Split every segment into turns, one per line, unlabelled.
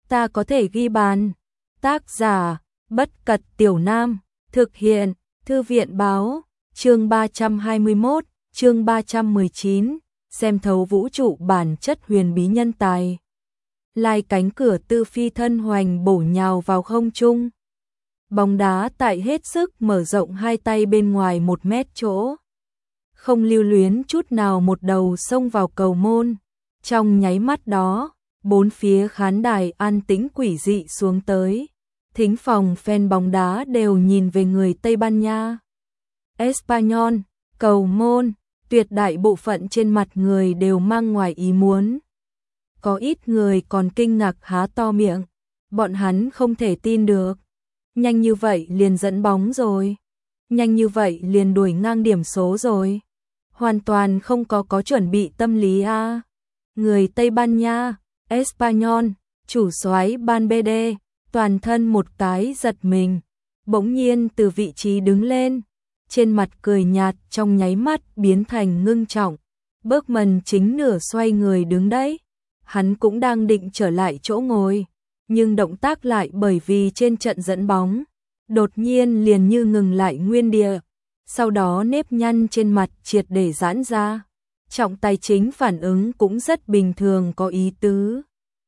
ta có thể ghi bàn. Tác giả, Bất Cật Tiểu Nam, thực hiện, Thư viện báo, chương 321, chương 319, xem thấu vũ trụ bản chất huyền bí nhân tài. Lai cánh cửa tư phi thân hoành bổ nhào vào không trung. Bóng đá tại hết sức mở rộng hai tay bên ngoài 1 mét chỗ. Không lưu luyến chút nào một đầu xông vào cầu môn. Trong nháy mắt đó, 4 phía khán đài an tĩnh quỷ dị xuống tới. Thính phòng fan bóng đá đều nhìn về người Tây Ban Nha. Espanyol, cầu môn, tuyệt đại bộ phận trên mặt người đều mang ngoài ý muốn. Có ít người còn kinh ngạc há to miệng, bọn hắn không thể tin được. Nhanh như vậy liền dẫn bóng rồi. Nhanh như vậy liền đuổi ngang điểm số rồi. Hoàn toàn không có chuẩn bị tâm lý a. Người Tây Ban Nha, Espanyol, chủ soái Valverde, toàn thân một cái giật mình, bỗng nhiên từ vị trí đứng lên, trên mặt cười nhạt trong nháy mắt biến thành ngưng trọng. Bergman chính nửa xoay người đứng đấy, hắn cũng đang định trở lại chỗ ngồi, nhưng động tác lại bởi vì trên trận dẫn bóng, đột nhiên liền như ngừng lại nguyên địa, sau đó nếp nhăn trên mặt triệt để giãn ra. Trọng tài chính phản ứng cũng rất bình thường có ý tứ.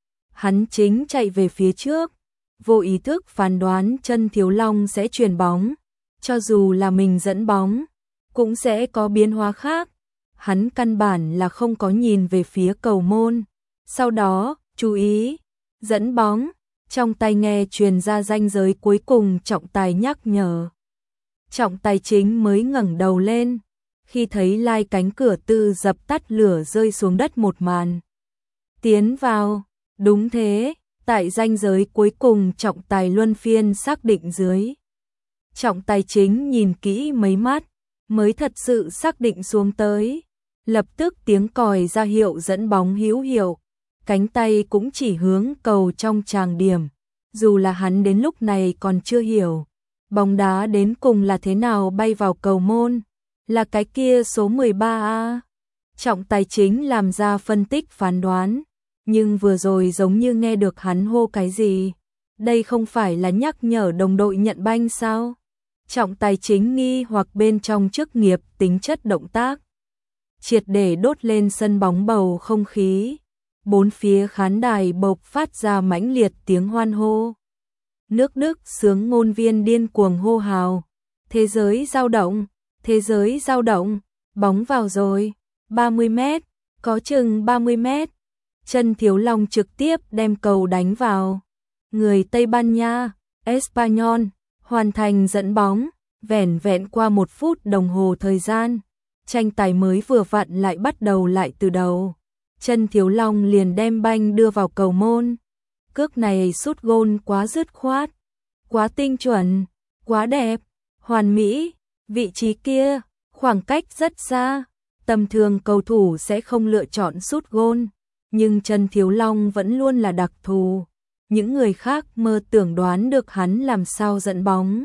Hắn chính chạy về phía trước, vô ý thức phán đoán Chân Thiếu Long sẽ chuyền bóng, cho dù là mình dẫn bóng, cũng sẽ có biến hóa khác. Hắn căn bản là không có nhìn về phía cầu môn. Sau đó, chú ý, dẫn bóng, trong tai nghe truyền ra ranh giới cuối cùng trọng tài nhắc nhở. Trọng tài chính mới ngẩng đầu lên, khi thấy lai cánh cửa tư dập tắt lửa rơi xuống đất một màn. Tiến vào, đúng thế, tại ranh giới cuối cùng trọng tài luân phiên xác định dưới. Trọng tài chính nhìn kỹ mấy mắt, mới thật sự xác định xuống tới. Lập tức tiếng còi ra hiệu dẫn bóng hữu hiệu, cánh tay cũng chỉ hướng cầu trong tràng điểm. Dù là hắn đến lúc này còn chưa hiểu, bóng đá đến cùng là thế nào bay vào cầu môn, là cái kia số 13A. Trọng tài chính làm ra phân tích phán đoán, nhưng vừa rồi giống như nghe được hắn hô cái gì. Đây không phải là nhắc nhở đồng đội nhận banh sao? Trọng tài chính nghi hoặc bên trong chức nghiệp tính chất động tác triệt để đốt lên sân bóng bầu không khí. 4 phía khán đài bộc phát ra mãnh liệt tiếng hoan hô. Nước Đức xướng ngôn viên điên cuồng hô hào. Thế giới dao động, thế giới dao động, bóng vào rồi, 30 mét, có chừng 30 mét. Chân Thiếu Long trực tiếp đem cầu đánh vào. Người Tây Ban Nha, Espanyol, hoàn thành dẫn bóng, vẻn vẹn qua 1 phút đồng hồ thời gian. Tranh tài mới vừa vặn lại bắt đầu lại từ đầu. Chân Thiếu Long liền đem banh đưa vào cầu môn. Cước này sút gôn quá dứt khoát, quá tinh chuẩn, quá đẹp, hoàn mỹ. Vị trí kia, khoảng cách rất xa, tầm thường cầu thủ sẽ không lựa chọn sút gôn, nhưng Chân Thiếu Long vẫn luôn là đặc thù. Những người khác mơ tưởng đoán được hắn làm sao dẫn bóng.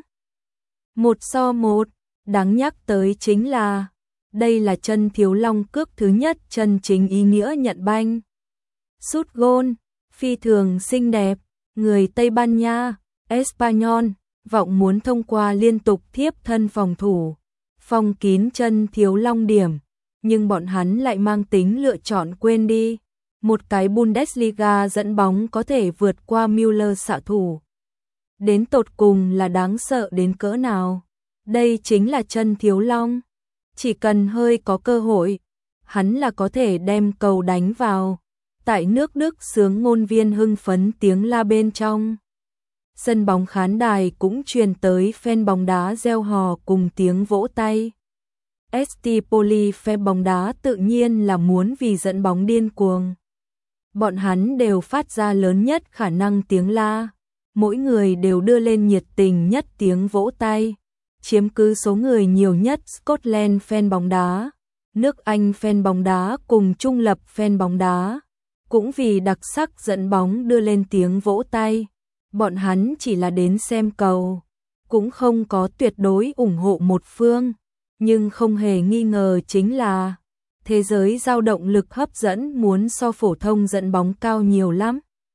1-1, đáng nhắc tới chính là đây là Chân Thiếu Long cước thứ nhất chân chính ý nghĩa nhận banh. Sút gôn, phi thường xinh đẹp, người Tây Ban Nha, Espanyol, vọng muốn thông qua liên tục thiếp thân phòng thủ, phong kín Chân Thiếu Long điểm, nhưng bọn hắn lại mang tính lựa chọn quên đi. Một cái Bundesliga dẫn bóng có thể vượt qua Müller xạ thủ. Đến tột cùng là đáng sợ đến cỡ nào. Đây chính là Chân Thiếu Long. Chỉ cần hơi có cơ hội, hắn là có thể đem cầu đánh vào. Tại nước Đức xướng ngôn viên hưng phấn tiếng la bên trong. Sân bóng khán đài cũng truyền tới fan bóng đá reo hò cùng tiếng vỗ tay. ST Poli fan bóng đá tự nhiên là muốn vì dẫn bóng điên cuồng. Bọn hắn đều phát ra lớn nhất khả năng tiếng la. Mỗi người đều đưa lên nhiệt tình nhất tiếng vỗ tay. Chiếm cứ số người nhiều nhất Scotland fan bóng đá, nước Anh fan bóng đá cùng trung lập fan bóng đá, cũng vì đặc sắc dẫn bóng đưa lên tiếng vỗ tay. Bọn hắn chỉ là đến xem cầu, cũng không có tuyệt đối ủng hộ một phương, nhưng không hề nghi ngờ chính là thế giới dao động lực hấp dẫn muốn so phổ thông dẫn bóng cao nhiều lắm.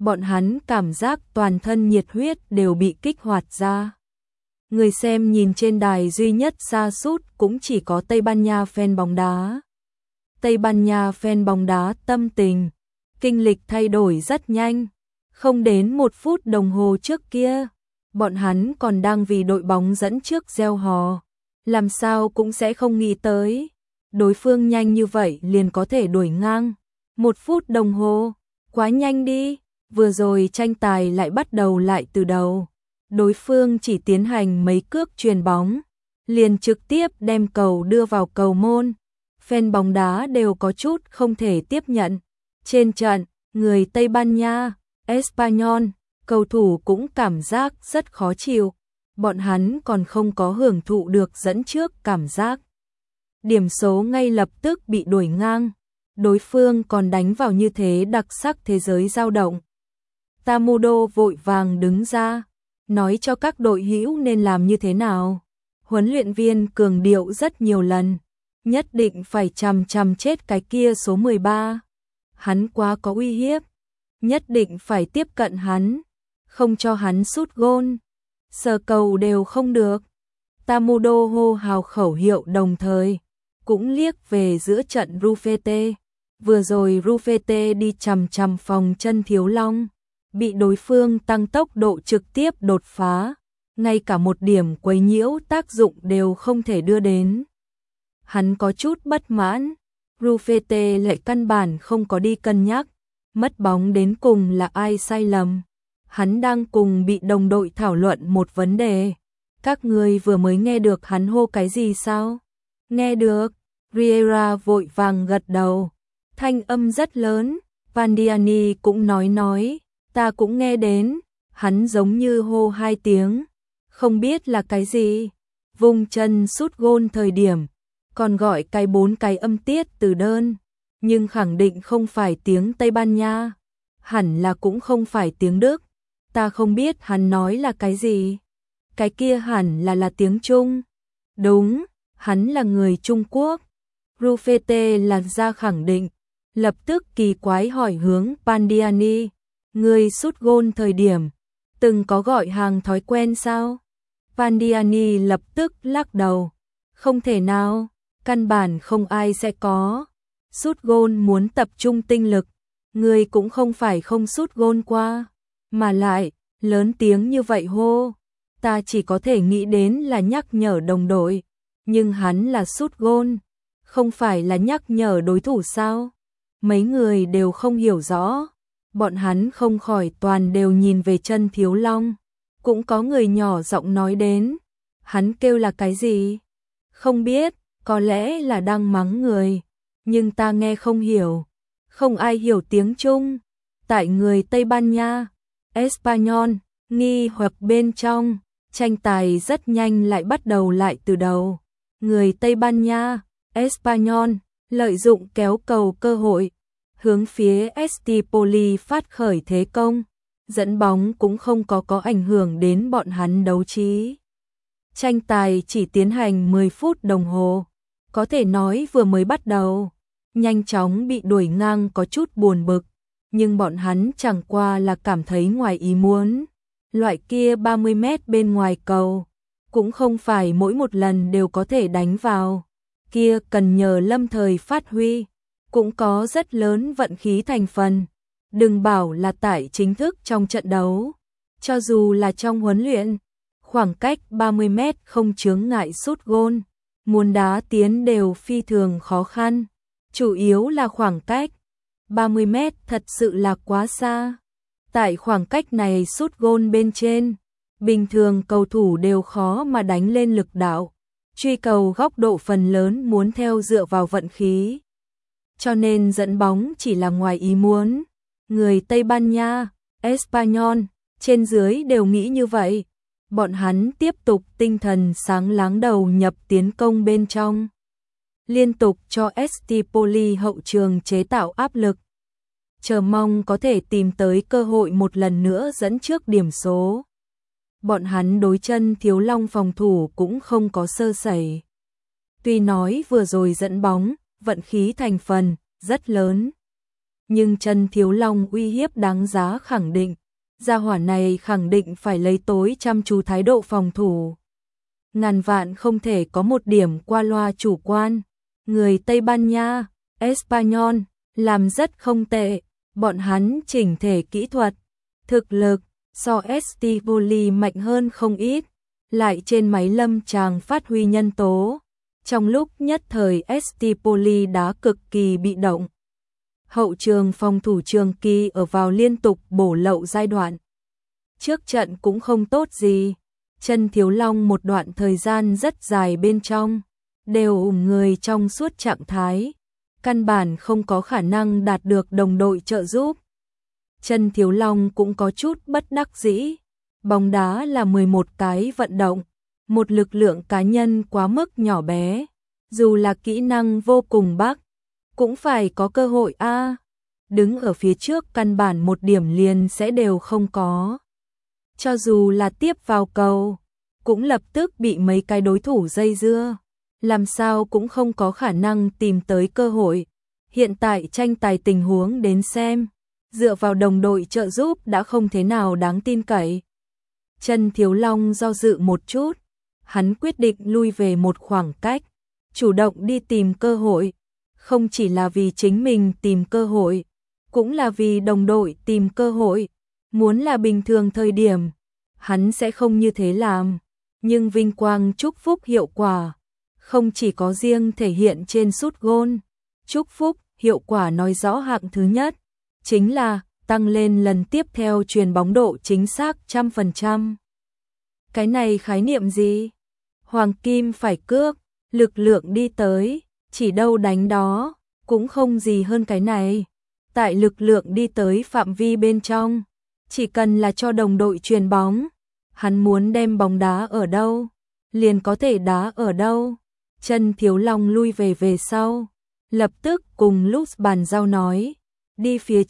bọn hắn cảm giác toàn thân nhiệt huyết đều bị kích hoạt ra. Người xem nhìn trên đài duy nhất sa sút cũng chỉ có Tây Ban Nha fan bóng đá. Tây Ban Nha fan bóng đá tâm tình, kinh lịch thay đổi rất nhanh. Không đến 1 phút đồng hồ trước kia, bọn hắn còn đang vì đội bóng dẫn trước reo hò. Làm sao cũng sẽ không nghĩ tới, đối phương nhanh như vậy liền có thể đuổi ngang. 1 phút đồng hồ, quá nhanh đi, vừa rồi tranh tài lại bắt đầu lại từ đầu. Đối phương chỉ tiến hành mấy cước chuyền bóng, liền trực tiếp đem cầu đưa vào cầu môn. Fan bóng đá đều có chút không thể tiếp nhận. Trên trận, người Tây Ban Nha, Espanyol, cầu thủ cũng cảm giác rất khó chịu. Bọn hắn còn không có hưởng thụ được dẫn trước cảm giác. Điểm số ngay lập tức bị đuổi ngang. Đối phương còn đánh vào như thế đặc sắc thế giới dao động. Tamudo vội vàng đứng ra, nói cho các đội hữu nên làm như thế nào. Huấn luyện viên cường điệu rất nhiều lần, nhất định phải chằm chằm chết cái kia số 13. Hắn quá có uy hiếp, nhất định phải tiếp cận hắn, không cho hắn sút gôn. Sờ cầu đều không được. Tamudo hô hào khẩu hiệu đồng thời, cũng liếc về giữa trận Rufete. Vừa rồi Rufete đi chằm chằm phòng chân Thiếu Long, bị đối phương tăng tốc độ trực tiếp đột phá, ngay cả một điểm quấy nhiễu tác dụng đều không thể đưa đến. Hắn có chút bất mãn, Rufete lại căn bản không có đi cân nhắc, mất bóng đến cùng là ai sai lầm. Hắn đang cùng bị đồng đội thảo luận một vấn đề. Các người vừa mới nghe được hắn hô cái gì sao? Nghe được, Riera vội vàng gật đầu. Thanh âm rất lớn, Vandiani cũng nói, ta cũng nghe đến, hắn giống như hô 2 tiếng, không biết là cái gì. Vùng chân sút gôn thời điểm, còn gọi cái 4 cái âm tiết từ đơn, nhưng khẳng định không phải tiếng Tây Ban Nha, hẳn là cũng không phải tiếng Đức. Ta không biết hắn nói là cái gì. Cái kia hẳn là tiếng Trung. Đúng, hắn là người Trung Quốc. Rufete là ra khẳng định, lập tức kỳ quái hỏi hướng Pandiani, người sút gôn thời điểm, từng có gọi hàng thói quen sao? Pandiani lập tức lắc đầu, không thể nào, căn bản không ai sẽ có. Sút gôn muốn tập trung tinh lực, người cũng không phải không sút gôn qua, mà lại, lớn tiếng như vậy hô, ta chỉ có thể nghĩ đến là nhắc nhở đồng đội, nhưng hắn là sút gôn, không phải là nhắc nhở đối thủ sao? Mấy người đều không hiểu rõ, bọn hắn không khỏi toàn đều nhìn về chân Thiếu Long, cũng có người nhỏ giọng nói đến, hắn kêu là cái gì? Không biết, có lẽ là đang mắng người, nhưng ta nghe không hiểu, không ai hiểu tiếng Trung, tại người Tây Ban Nha, Espanyol, nghi hoặc bên trong, tranh tài rất nhanh lại bắt đầu lại từ đầu. Người Tây Ban Nha, Espanyol, lợi dụng kéo cầu cơ hội, hướng phía Estipoli phát khởi thế công, dẫn bóng cũng không có ảnh hưởng đến bọn hắn đấu trí. Tranh tài chỉ tiến hành 10 phút đồng hồ, có thể nói vừa mới bắt đầu, nhanh chóng bị đuổi ngang có chút buồn bực, nhưng bọn hắn chẳng qua là cảm thấy ngoài ý muốn. Loại kia 30 mét bên ngoài cầu, cũng không phải mỗi một lần đều có thể đánh vào, kia cần nhờ lâm thời phát huy, cũng có rất lớn vận khí thành phần. Đừng bảo là tại chính thức trong trận đấu, cho dù là trong huấn luyện, khoảng cách 30 mét không chướng ngại sút gôn, muốn đá tiến đều phi thường khó khăn, chủ yếu là khoảng cách. 30 mét thật sự là quá xa. Tại khoảng cách này sút gôn bên trên, bình thường cầu thủ đều khó mà đánh lên lực đạo, truy cầu góc độ phần lớn muốn theo dựa vào vận khí. Cho nên dẫn bóng chỉ là ngoài ý muốn. Người Tây Ban Nha, Espanyol, trên dưới đều nghĩ như vậy. Bọn hắn tiếp tục tinh thần sáng láng đầu nhập tiến công bên trong, liên tục cho Estipoli hậu trường chế tạo áp lực, chờ mong có thể tìm tới cơ hội một lần nữa dẫn trước điểm số. Bọn hắn đối chân Thiếu Long phòng thủ cũng không có sơ sẩy. Tuy nói vừa rồi dẫn bóng, vận khí thành phần rất lớn, nhưng Chân Thiếu Long uy hiếp đáng giá khẳng định, gia hỏa này khẳng định phải lấy tối chăm chú thái độ phòng thủ. Ngàn vạn không thể có một điểm qua loa chủ quan. Người Tây Ban Nha, Espanyol, làm rất không tệ, bọn hắn chỉnh thể kỹ thuật, thực lực, so Estipoli mạnh hơn không ít, lại trên máy lâm tràng phát huy nhân tố. Trong lúc nhất thời Estipoli đã cực kỳ bị động. Hậu trường phòng thủ Trường Kỳ ở vào liên tục bổ lậu giai đoạn. Trước trận cũng không tốt gì. Chân Thiếu Long một đoạn thời gian rất dài bên trong, đều ủng người trong suốt trạng thái, căn bản không có khả năng đạt được đồng đội trợ giúp. Chân Thiếu Long cũng có chút bất đắc dĩ, bóng đá là 11 cái vận động, một lực lượng cá nhân quá mức nhỏ bé, dù là kỹ năng vô cùng bắc, cũng phải có cơ hội a. Đứng ở phía trước căn bản một điểm liền sẽ đều không có. Cho dù là tiếp vào cầu, cũng lập tức bị mấy cái đối thủ dây dưa, làm sao cũng không có khả năng tìm tới cơ hội. Hiện tại tranh tài tình huống đến xem, dựa vào đồng đội trợ giúp đã không thế nào đáng tin cậy. Chân Thiếu Long do dự một chút, hắn quyết định lui về một khoảng cách, chủ động đi tìm cơ hội, không chỉ là vì chính mình tìm cơ hội, cũng là vì đồng đội tìm cơ hội. Muốn là bình thường thời điểm, hắn sẽ không như thế làm, nhưng vinh quang chúc phúc hiệu quả, không chỉ có riêng thể hiện trên sút gôn. Chúc phúc hiệu quả nói rõ hạng thứ nhất, chính là tăng lên lần tiếp theo chuyền bóng độ chính xác 100%. Cái này khái niệm gì? Hoàng kim phải cước, lực lượng đi tới, chỉ đâu đánh đó, cũng không gì hơn cái này. Tại lực lượng đi tới phạm vi bên trong, chỉ cần là cho đồng đội chuyền bóng, hắn muốn đem bóng đá ở đâu, liền có thể đá ở đâu. Chân Thiếu Long lui về sau, lập tức cùng Lutz bàn giao nói, đi phía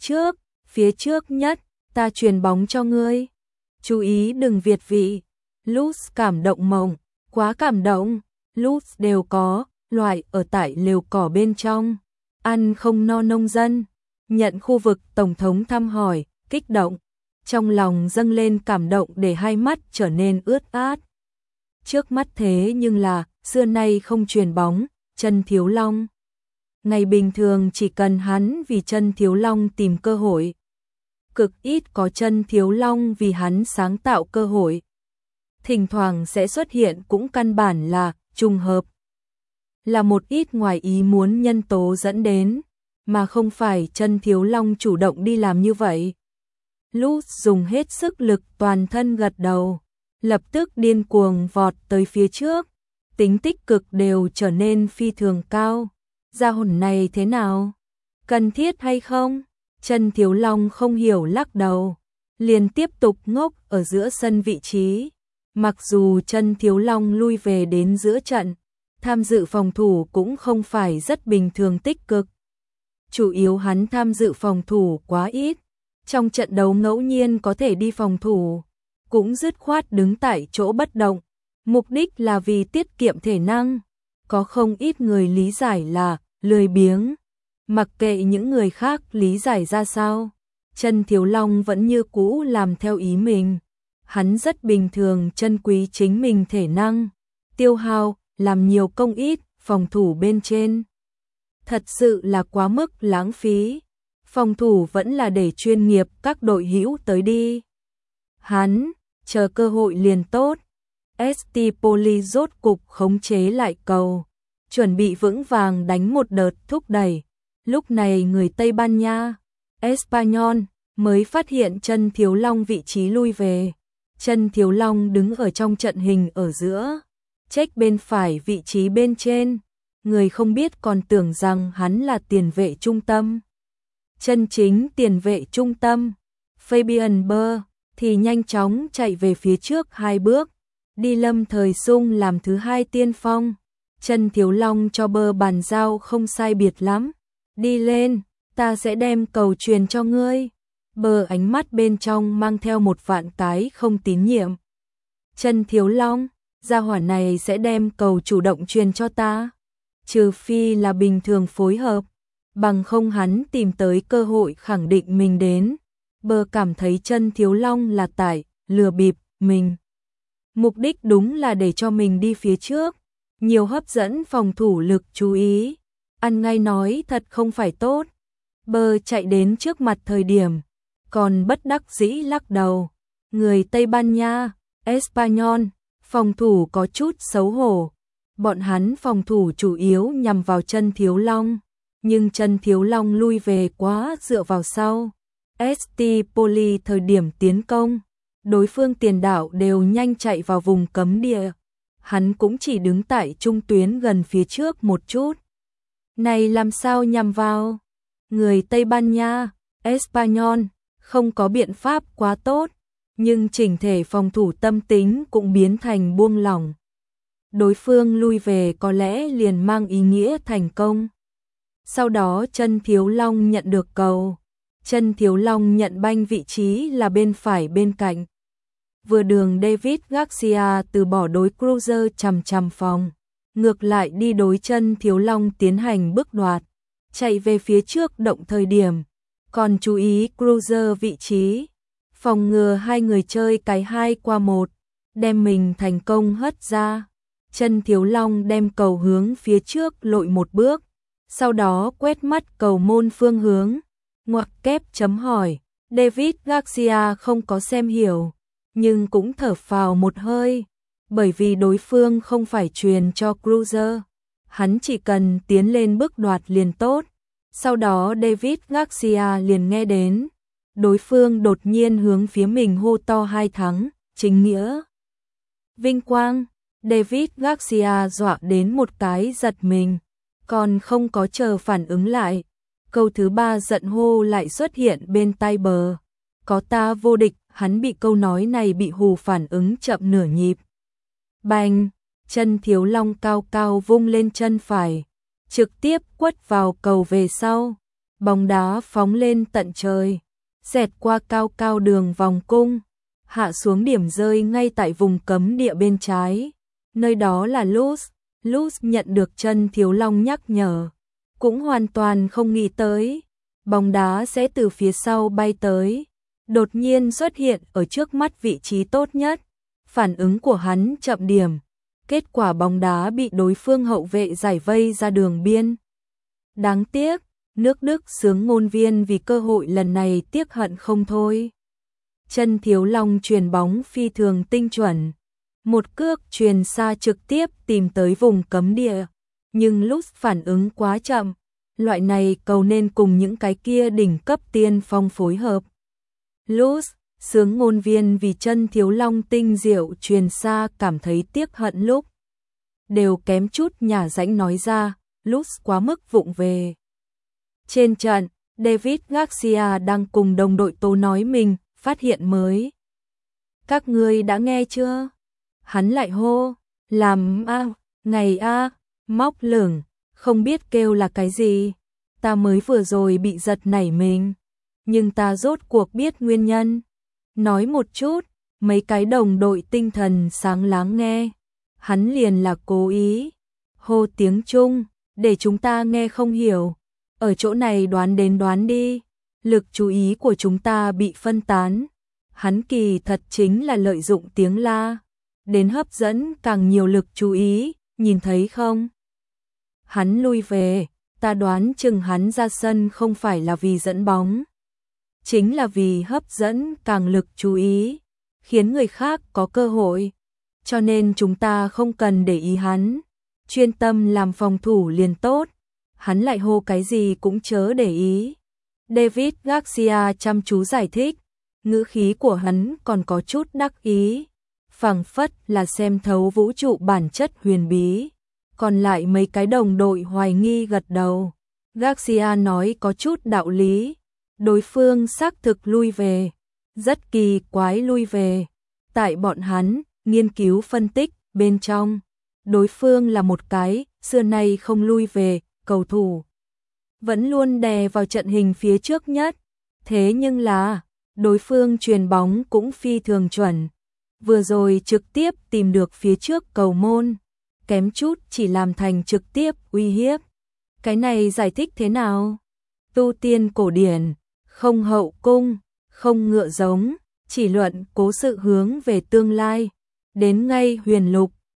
trước nhất, ta chuyền bóng cho ngươi. Chú ý đừng việt vị. Lutz cảm động mộng, quá cảm động. Lutz đều có, loại ở tại lều cỏ bên trong, ăn không no nông dân, nhận khu vực tổng thống thăm hỏi, kích động, trong lòng dâng lên cảm động để hai mắt trở nên ướt át. Trước mắt thế nhưng là, xưa nay không chuyền bóng, Chân Thiếu Long. Ngày bình thường chỉ cần hắn vì Chân Thiếu Long tìm cơ hội, cực ít có Chân Thiếu Long vì hắn sáng tạo cơ hội. Thỉnh thoảng sẽ xuất hiện cũng căn bản là trùng hợp, là một ít ngoài ý muốn nhân tố dẫn đến, mà không phải Chân Thiếu Long chủ động đi làm như vậy. Lutz dùng hết sức lực toàn thân gật đầu, lập tức điên cuồng vọt tới phía trước, tính tích cực đều trở nên phi thường cao. Gia hồn này thế nào? Cần thiết hay không? Chân Thiếu Long không hiểu lắc đầu, liền tiếp tục ngốc ở giữa sân vị trí. Mặc dù Chân Thiếu Long lui về đến giữa trận, tham dự phòng thủ cũng không phải rất bình thường tích cực. Chủ yếu hắn tham dự phòng thủ quá ít, trong trận đấu ngẫu nhiên có thể đi phòng thủ, cũng dứt khoát đứng tại chỗ bất động, mục đích là vì tiết kiệm thể năng. Có không ít người lý giải là lười biếng, mặc kệ những người khác lý giải ra sao, Chân Thiếu Long vẫn như cũ làm theo ý mình. Hắn rất bình thường trân quý chính mình thể năng, tiêu hao, làm nhiều công ít, phòng thủ bên trên. Thật sự là quá mức lãng phí, phòng thủ vẫn là để chuyên nghiệp các đội hữu tới đi. Hắn, chờ cơ hội liền tốt. Estipoli rốt cục khống chế lại cầu, chuẩn bị vững vàng đánh một đợt thúc đẩy. Lúc này người Tây Ban Nha, Espanyol, mới phát hiện Chân Thiếu Long vị trí lui về. Chân Thiếu Long đứng ở trong trận hình ở giữa, check bên phải vị trí bên trên, người không biết còn tưởng rằng hắn là tiền vệ trung tâm. Chân chính tiền vệ trung tâm, Fabian Bơ, thì nhanh chóng chạy về phía trước 2 bước, đi Lâm Thời Sung làm thứ 2 tiên phong. Chân Thiếu Long cho Bơ bàn giao không sai biệt lắm, đi lên, ta sẽ đem cầu truyền cho ngươi. Bơ ánh mắt bên trong mang theo một vạn cái không tín nhiệm. Chân Thiếu Long, gia hỏa này sẽ đem cầu chủ động truyền cho ta, trừ phi là bình thường phối hợp. bằng không hắn tìm tới cơ hội khẳng định mình đến. Bờ cảm thấy chân Thiếu Long là tại lừa bịp mình. Mục đích đúng là để cho mình đi phía trước, nhiều hấp dẫn phòng thủ lực chú ý. Ăn ngay nói thật không phải tốt. Bờ chạy đến trước mặt thời điểm, còn bất đắc dĩ lắc đầu. Người Tây Ban Nha, Espanyol, phòng thủ có chút xấu hổ. Bọn hắn phòng thủ chủ yếu nhằm vào chân Thiếu Long, nhưng chân Thiếu Long lui về quá dựa vào sau. Estipoli thời điểm tiến công, đối phương tiền đạo đều nhanh chạy vào vùng cấm địa. Hắn cũng chỉ đứng tại trung tuyến gần phía trước một chút. Này làm sao nhằm vào? Người Tây Ban Nha, Espanyol, không có biện pháp quá tốt, nhưng chỉnh thể phòng thủ tâm tính cũng biến thành buông lỏng. Đối phương lui về có lẽ liền mang ý nghĩa thành công. Sau đó chân Thiếu Long nhận được cầu. Chân Thiếu Long nhận banh vị trí là bên phải bên cạnh. Vừa đường David Garcia từ bỏ đối Cruiser chằm phòng, ngược lại đi đối chân Thiếu Long tiến hành bước đoạt, chạy về phía trước động thời điểm, còn chú ý Cruiser vị trí, phòng ngừa hai người chơi cái 2 qua 1, đem mình thành công hất ra. Chân Thiếu Long đem cầu hướng phía trước lội một bước, sau đó quét mắt cầu môn phương hướng, ngoặc kép chấm hỏi. David Garcia không có xem hiểu, nhưng cũng thở phào một hơi, bởi vì đối phương không phải truyền cho Cruiser, hắn chỉ cần tiến lên bước đoạt liền tốt. Sau đó David Garcia liền nghe đến, đối phương đột nhiên hướng phía mình hô to 2 thắng, chính nghĩa, vinh quang. David Garcia dọa đến một cái giật mình, còn không có chờ phản ứng lại. Câu thứ 3 giận hô lại xuất hiện bên tai bờ. Có ta vô địch, hắn bị câu nói này bị hù phản ứng chậm nửa nhịp. Bành, chân Thiếu Long cao cao vung lên chân phải, trực tiếp quất vào cầu về sau. Bóng đá phóng lên tận trời, xẹt qua cao cao đường vòng cung, hạ xuống điểm rơi ngay tại vùng cấm địa bên trái. Nơi đó là Luz. Luz nhận được chân Thiếu Long nhắc nhở, cũng hoàn toàn không nghĩ tới bóng đá sẽ từ phía sau bay tới, đột nhiên xuất hiện ở trước mắt vị trí tốt nhất. Phản ứng của hắn chậm điểm, kết quả bóng đá bị đối phương hậu vệ giải vây ra đường biên. Đáng tiếc, nước Đức xướng ngôn viên vì cơ hội lần này tiếc hận không thôi. Chân Thiếu Long chuyền bóng phi thường tinh chuẩn, một cước chuyền xa trực tiếp tìm tới vùng cấm địa, nhưng lúc phản ứng quá chậm, loại này cầu nên cùng những cái kia đỉnh cấp tiên phong phối hợp. Luz, xướng ngôn viên vì chân Thiếu Long tinh diệu chuyền xa cảm thấy tiếc hận lúc đều kém chút nhả rãnh nói ra, Luz quá mức vụng về. Trên trận, David Garcia đang cùng đồng đội tố nói mình phát hiện mới. Các ngươi đã nghe chưa? Hắn lại hô, làm ngày móc lửng, không biết kêu là cái gì. Ta mới vừa rồi bị giật nảy mình, nhưng ta rốt cuộc biết nguyên nhân. Nói một chút, mấy cái đồng đội tinh thần sáng láng nghe. Hắn liền là cố ý hô tiếng Trung, để chúng ta nghe không hiểu. Ở chỗ này đoán đến đoán đi, lực chú ý của chúng ta bị phân tán. Hắn kỳ thật chính là lợi dụng tiếng la đến hấp dẫn càng nhiều lực chú ý, nhìn thấy không? Hắn lui về, ta đoán chừng hắn ra sân không phải là vì dẫn bóng, chính là vì hấp dẫn càng lực chú ý, khiến người khác có cơ hội. Cho nên chúng ta không cần để ý hắn, chuyên tâm làm phòng thủ liền tốt. Hắn lại hô cái gì cũng chớ để ý. David Garcia chăm chú giải thích, ngữ khí của hắn còn có chút đắc ý, phảng phất là xem thấu vũ trụ bản chất huyền bí. Còn lại mấy cái đồng đội hoài nghi gật đầu. Garcia nói có chút đạo lý, đối phương xác thực lui về, rất kỳ quái lui về. Tại bọn hắn nghiên cứu phân tích bên trong, đối phương là một cái xưa nay không lui về cầu thủ, vẫn luôn đè vào trận hình phía trước nhất. Thế nhưng là đối phương chuyền bóng cũng phi thường chuẩn, vừa rồi trực tiếp tìm được phía trước cầu môn, kém chút chỉ làm thành trực tiếp uy hiếp. Cái này giải thích thế nào? tu tiên cổ điển, không hậu cung, không ngựa giống, chỉ luận cố sự hướng về tương lai. Đến ngay huyền lục,